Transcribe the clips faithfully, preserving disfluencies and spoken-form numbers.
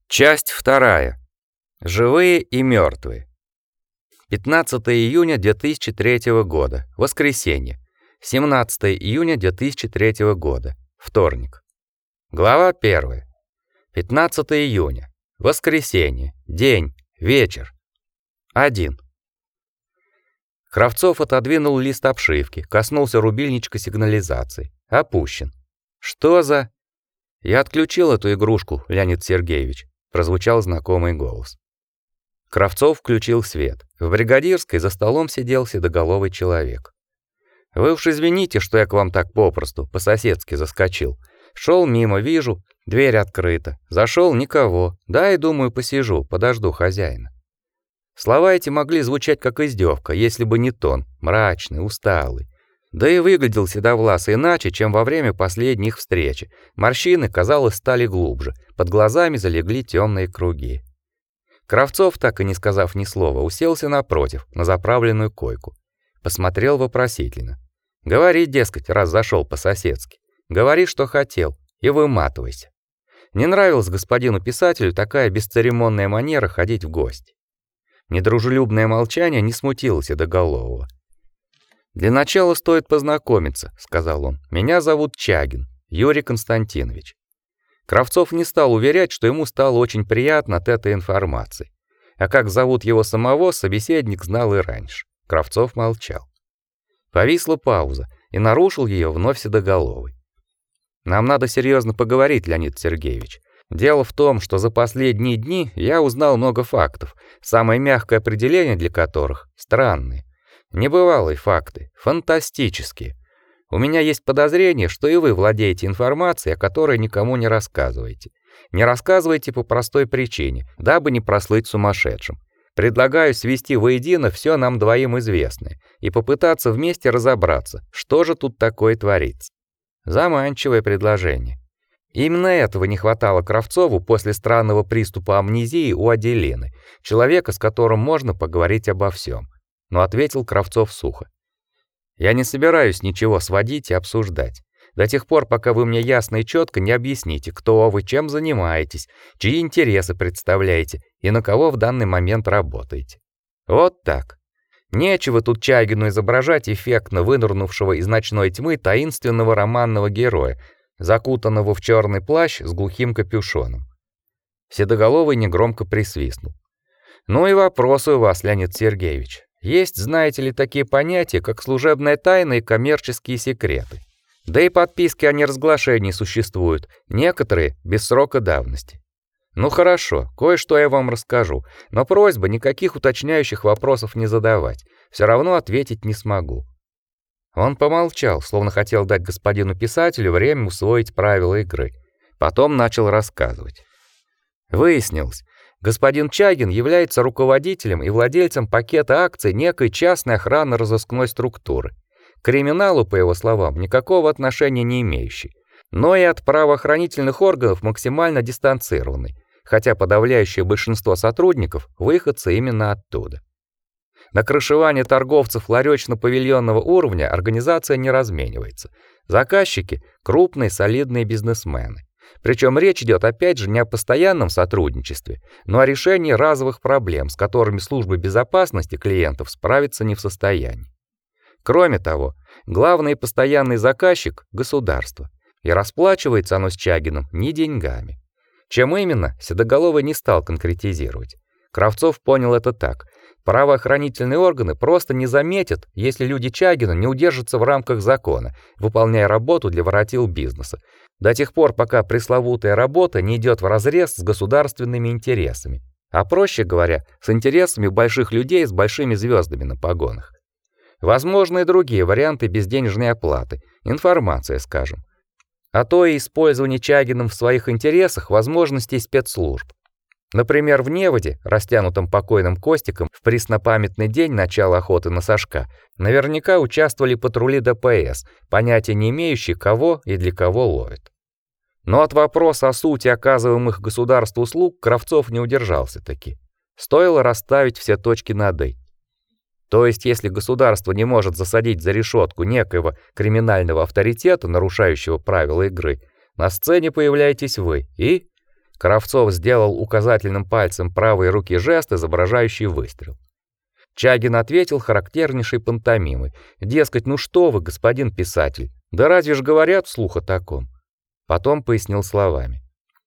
Часть вторая. Живые и мертвые. пятнадцатого июня две тысячи третьего года. Воскресенье. семнадцатого июня две тысячи третьего года. Вторник. Глава первая. пятнадцатого июня. Воскресенье. День. Вечер. один. Кравцов отодвинул лист обшивки, коснулся рубильничка сигнализации. Опущен. Что за... Я отключил эту игрушку, Леонид Сергеевич. Прозвучал знакомый голос. Кравцов включил свет. В бригадирской за столом сидел седоголовый человек. Вы уж извините, что я к вам так попросту, по-соседски заскочил. Шел мимо, вижу, дверь открыта. Зашел никого. Да и думаю, посижу, подожду хозяина. Слова эти могли звучать как издевка, если бы не тон, мрачный, усталый. Да и выглядел седовласый иначе, чем во время последней их встречи. Морщины, казалось, стали глубже, под глазами залегли темные круги. Кравцов, так и не сказав ни слова, уселся напротив, на заправленную койку. Посмотрел вопросительно. Говори, дескать, раз зашел по-соседски. Говори, что хотел, и выматывайся. Не нравилась господину писателю такая бесцеремонная манера ходить в гости. Недружелюбное молчание не смутило седоголового. «Для начала стоит познакомиться», — сказал он. «Меня зовут Чагин, Юрий Константинович». Кравцов не стал уверять, что ему стало очень приятно от этой информации. А как зовут его самого, собеседник знал и раньше. Кравцов молчал. Повисла пауза, и нарушил ее вновь седоголовый. «Нам надо серьезно поговорить, Леонид Сергеевич. Дело в том, что за последние дни я узнал много фактов, самое мягкое определение для которых — странные. Небывалые факты, фантастические. У меня есть подозрение, что и вы владеете информацией, о которой никому не рассказываете. Не рассказываете по простой причине, дабы не прослыть сумасшедшим. Предлагаю свести воедино все нам двоим известное и попытаться вместе разобраться, что же тут такое творится. Заманчивое предложение. Именно этого не хватало Кравцову после странного приступа амнезии у Аделины, человека, с которым можно поговорить обо всем. Но ответил Кравцов сухо. Я не собираюсь ничего сводить и обсуждать. До тех пор, пока вы мне ясно и четко не объясните, кто вы, чем занимаетесь, чьи интересы представляете и на кого в данный момент работаете. Вот так. Нечего тут Чагину изображать эффектно вынырнувшего из ночной тьмы таинственного романного героя, закутанного в черный плащ с глухим капюшоном. Седоголовый негромко присвистнул. Ну и вопросы у вас, Леонид Сергеевич. Есть, знаете ли, такие понятия, как служебная тайна и коммерческие секреты. Да и подписки о неразглашении существуют, некоторые без срока давности. Ну хорошо, кое-что я вам расскажу, но просьба никаких уточняющих вопросов не задавать. Все равно ответить не смогу. Он помолчал, словно хотел дать господину писателю время усвоить правила игры. Потом начал рассказывать. Выяснилось, господин Чагин является руководителем и владельцем пакета акций некой частной охранно-розыскной структуры. К криминалу, по его словам, никакого отношения не имеющий, но и от правоохранительных органов максимально дистанцированный, хотя подавляющее большинство сотрудников выходцы именно оттуда. На крышевание торговцев ларечно-павильонного уровня организация не разменивается. Заказчики — крупные солидные бизнесмены. Причем речь идет опять же не о постоянном сотрудничестве, но о решении разовых проблем, с которыми служба безопасности клиентов справиться не в состоянии. Кроме того, главный и постоянный заказчик — государство, и расплачивается оно с Чагиным не деньгами. Чем именно, седоголовый не стал конкретизировать. Кравцов понял это так: правоохранительные органы просто не заметят, если люди Чагина не удержатся в рамках закона, выполняя работу для воротил бизнеса, до тех пор, пока пресловутая работа не идет вразрез с государственными интересами, а проще говоря, с интересами больших людей с большими звездами на погонах. Возможны и другие варианты безденежной оплаты, информация, скажем. А то и использование Чагиным в своих интересах возможностей спецслужб. Например, в Неводе, растянутом покойным Костиком, в преснопамятный день начала охоты на сошка, наверняка участвовали патрули ДПС, понятия не имеющие, кого и для кого ловят. Но от вопроса о сути оказываемых государству услуг Кравцов не удержался таки. Стоило расставить все точки над «и». То есть, если государство не может засадить за решетку некоего криминального авторитета, нарушающего правила игры, на сцене появляетесь вы и... Кравцов сделал указательным пальцем правой руки жест, изображающий выстрел. Чагин ответил характернейшей пантомимой: "Дескать, ну что вы, господин писатель, да разве ж говорят вслух о таком?" Потом пояснил словами: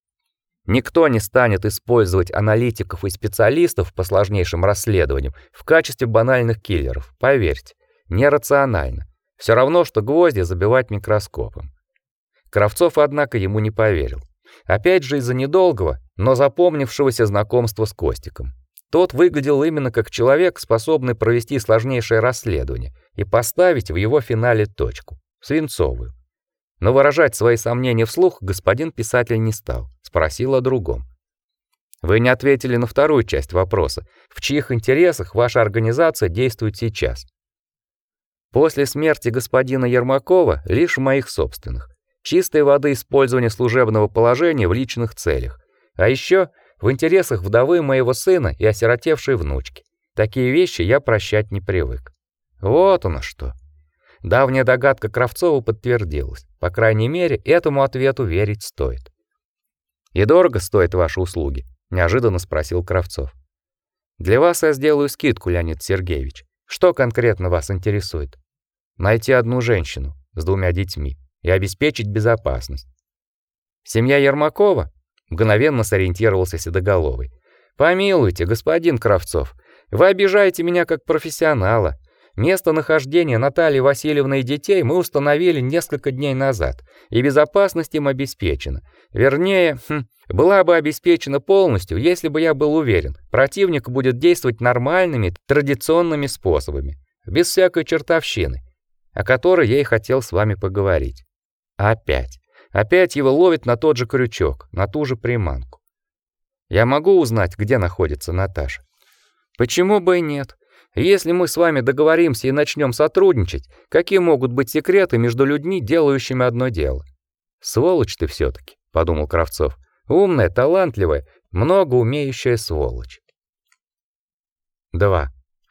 "Никто не станет использовать аналитиков и специалистов по сложнейшим расследованиям в качестве банальных киллеров, поверьте, нерационально. Все равно, что гвозди забивать микроскопом". Кравцов, однако, ему не поверил. Опять же из-за недолгого, но запомнившегося знакомства с Костиком. Тот выглядел именно как человек, способный провести сложнейшее расследование и поставить в его финале точку, свинцовую. Но выражать свои сомнения вслух господин писатель не стал, спросил о другом. Вы не ответили на вторую часть вопроса: в чьих интересах ваша организация действует сейчас? После смерти господина Ермакова лишь в моих собственных. Чистой воды использование служебного положения в личных целях. А еще в интересах вдовы моего сына и осиротевшей внучки. Такие вещи я прощать не привык. Вот оно что. Давняя догадка Кравцова подтвердилась. По крайней мере, этому ответу верить стоит. «И дорого стоят ваши услуги?» — неожиданно спросил Кравцов. «Для вас я сделаю скидку, Леонид Сергеевич. Что конкретно вас интересует?» «Найти одну женщину с двумя детьми и обеспечить безопасность». «Семья Ермакова?» — мгновенно сориентировался Седоголовый. «Помилуйте, господин Кравцов, вы обижаете меня как профессионала. Местонахождение Натальи Васильевны и детей мы установили несколько дней назад, и безопасность им обеспечена. Вернее, хм, была бы обеспечена полностью, если бы я был уверен, противник будет действовать нормальными, традиционными способами, без всякой чертовщины, о которой я и хотел с вами поговорить. Опять. Опять его ловит на тот же крючок, на ту же приманку. Я могу узнать, где находится Наташа? Почему бы и нет? Если мы с вами договоримся и начнем сотрудничать, какие могут быть секреты между людьми, делающими одно дело? Сволочь ты все-таки, подумал Кравцов. Умная, талантливая, много умеющая сволочь. два.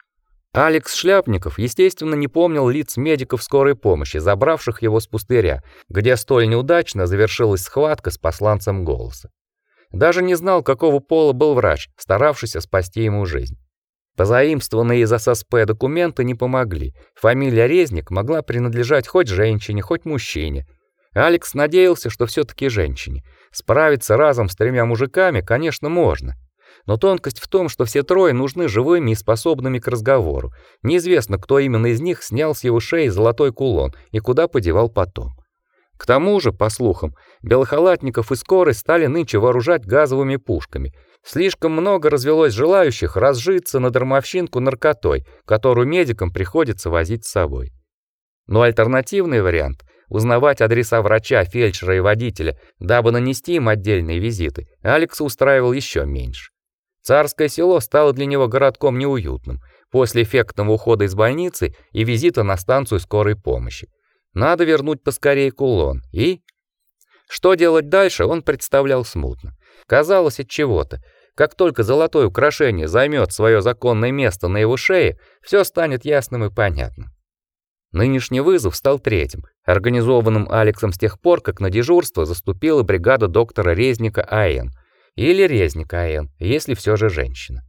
Алекс Шляпников, естественно, не помнил лиц медиков скорой помощи, забравших его с пустыря, где столь неудачно завершилась схватка с посланцем Голоса. Даже не знал, какого пола был врач, старавшийся спасти ему жизнь. Позаимствованные из эс эс пэ документы не помогли. Фамилия Резник могла принадлежать хоть женщине, хоть мужчине. Алекс надеялся, что все-таки женщине. Справиться разом с тремя мужиками, конечно, можно. Но тонкость в том, что все трое нужны живыми и способными к разговору. Неизвестно, кто именно из них снял с его шеи золотой кулон и куда подевал потом. К тому же, по слухам, белохалатников и скорой стали нынче вооружать газовыми пушками. Слишком много развелось желающих разжиться на дармовщинку наркотой, которую медикам приходится возить с собой. Но альтернативный вариант — узнавать адреса врача, фельдшера и водителя, дабы нанести им отдельные визиты, Алекса устраивал еще меньше. Царское село стало для него городком неуютным после эффектного ухода из больницы и визита на станцию скорой помощи. Надо вернуть поскорее кулон. И что делать дальше, он представлял смутно. Казалось, от чего-то, как только золотое украшение займет свое законное место на его шее, все станет ясным и понятным. Нынешний вызов стал третьим, организованным Алексом с тех пор, как на дежурство заступила бригада доктора Резника А Н или Резника А Н, если все же женщина.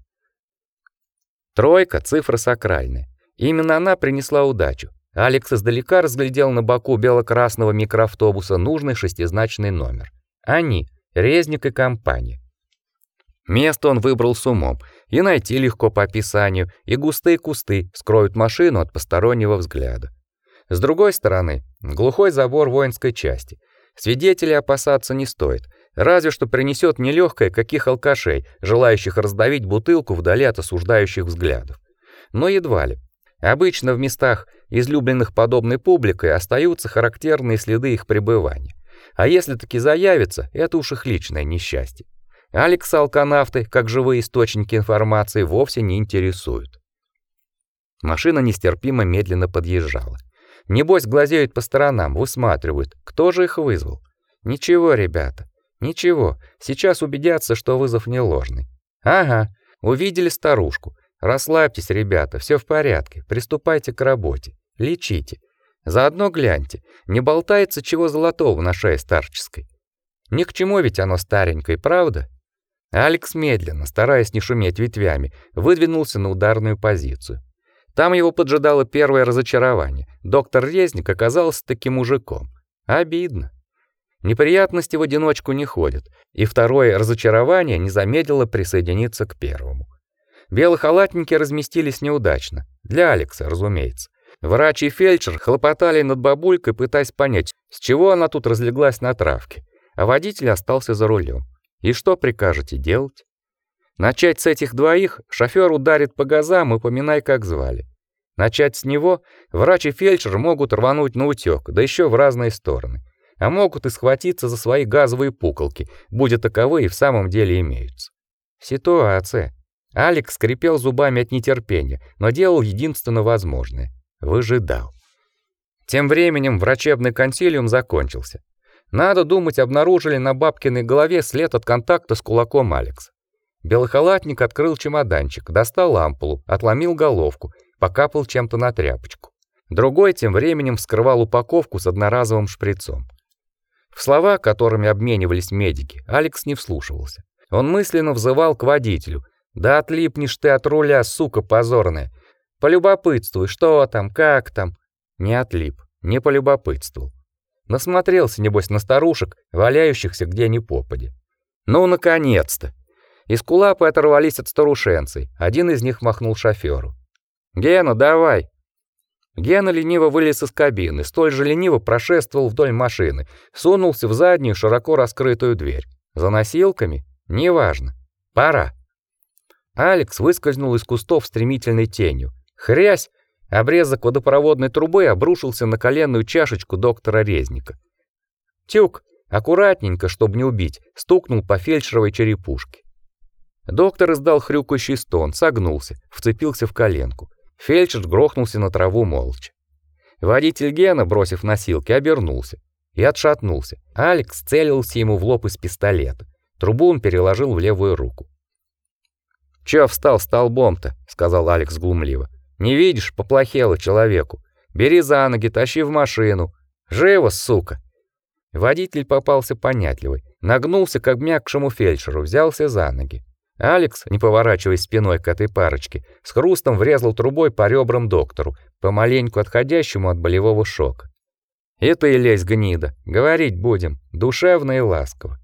Тройка — цифра сакральная. Именно она принесла удачу. Алекс издалека разглядел на боку бело-красного микроавтобуса нужный шестизначный номер. Они — Резник и компания. Место он выбрал с умом, и найти легко по описанию, и густые кусты скроют машину от постороннего взгляда. С другой стороны, глухой забор воинской части. Свидетелей опасаться не стоит, разве что принесет нелегкое каких алкашей, желающих раздавить бутылку вдали от осуждающих взглядов. Но едва ли. Обычно в местах, излюбленных подобной публикой, остаются характерные следы их пребывания. А если таки заявится, это уж их личное несчастье. Алекса алканавты, как живые источники информации, вовсе не интересуют. Машина нестерпимо медленно подъезжала. Небось, глазеют по сторонам, высматривают, кто же их вызвал. Ничего, ребята, ничего, сейчас убедятся, что вызов не ложный. Ага, увидели старушку. Расслабьтесь, ребята, все в порядке, приступайте к работе, лечите. Заодно гляньте, не болтается чего золотого на шее старческой. Ни к чему ведь оно старенькое, правда? Алекс медленно, стараясь не шуметь ветвями, выдвинулся на ударную позицию. Там его поджидало первое разочарование. Доктор Резник оказался таким мужиком. Обидно. Неприятности в одиночку не ходят, и второе разочарование не замедлило присоединиться к первому. Белохалатники разместились неудачно. Для Алекса, разумеется. Врач и фельдшер хлопотали над бабулькой, пытаясь понять, с чего она тут разлеглась на травке, а водитель остался за рулем. И что прикажете делать? Начать с этих двоих, шофёр ударит по газам и поминай, как звали. Начать с него, врач и фельдшер могут рвануть наутёк, да ещё в разные стороны. А могут и схватиться за свои газовые пуколки, будь таковые и в самом деле имеются. Ситуация. Алекс скрипел зубами от нетерпения, но делал единственно возможное — выжидал. Тем временем врачебный консилиум закончился. Надо думать, обнаружили на бабкиной голове след от контакта с кулаком Алекса. Белохалатник открыл чемоданчик, достал ампулу, отломил головку, покапал чем-то на тряпочку. Другой тем временем вскрывал упаковку с одноразовым шприцом. В слова, которыми обменивались медики, Алекс не вслушивался. Он мысленно взывал к водителю: "Да отлипнешь ты от руля, сука позорная. Полюбопытствуй, что там, как там". Не отлип, не полюбопытствовал. Насмотрелся, небось, на старушек, валяющихся где ни попадя. Ну, наконец-то! Эскулапы оторвались от старушенцей. Один из них махнул шофёру. «Гена, давай!» Гена лениво вылез из кабины, столь же лениво прошествовал вдоль машины, сунулся в заднюю широко раскрытую дверь. За носилками? Неважно. Пора. Алекс выскользнул из кустов стремительной тенью. Хрясь! Обрезок водопроводной трубы обрушился на коленную чашечку доктора Резника. Тюк, аккуратненько, чтобы не убить, стукнул по фельдшеровой черепушке. Доктор издал хрюкающий стон, согнулся, вцепился в коленку. Фельдшер грохнулся на траву молча. Водитель Гена, бросив носилки, обернулся и отшатнулся. Алекс целился ему в лоб из пистолета. Трубу он переложил в левую руку. «Чё встал столбом-то?» — сказал Алекс глумливо. «Не видишь, поплохело человеку. Бери за ноги, тащи в машину. Живо, сука!» Водитель попался понятливый. Нагнулся к обмякшему фельдшеру, взялся за ноги. Алекс, не поворачиваясь спиной к этой парочке, с хрустом врезал трубой по ребрам доктору, помаленьку отходящему от болевого шока. «И ты лезь, гнида, говорить будем, душевно и ласково.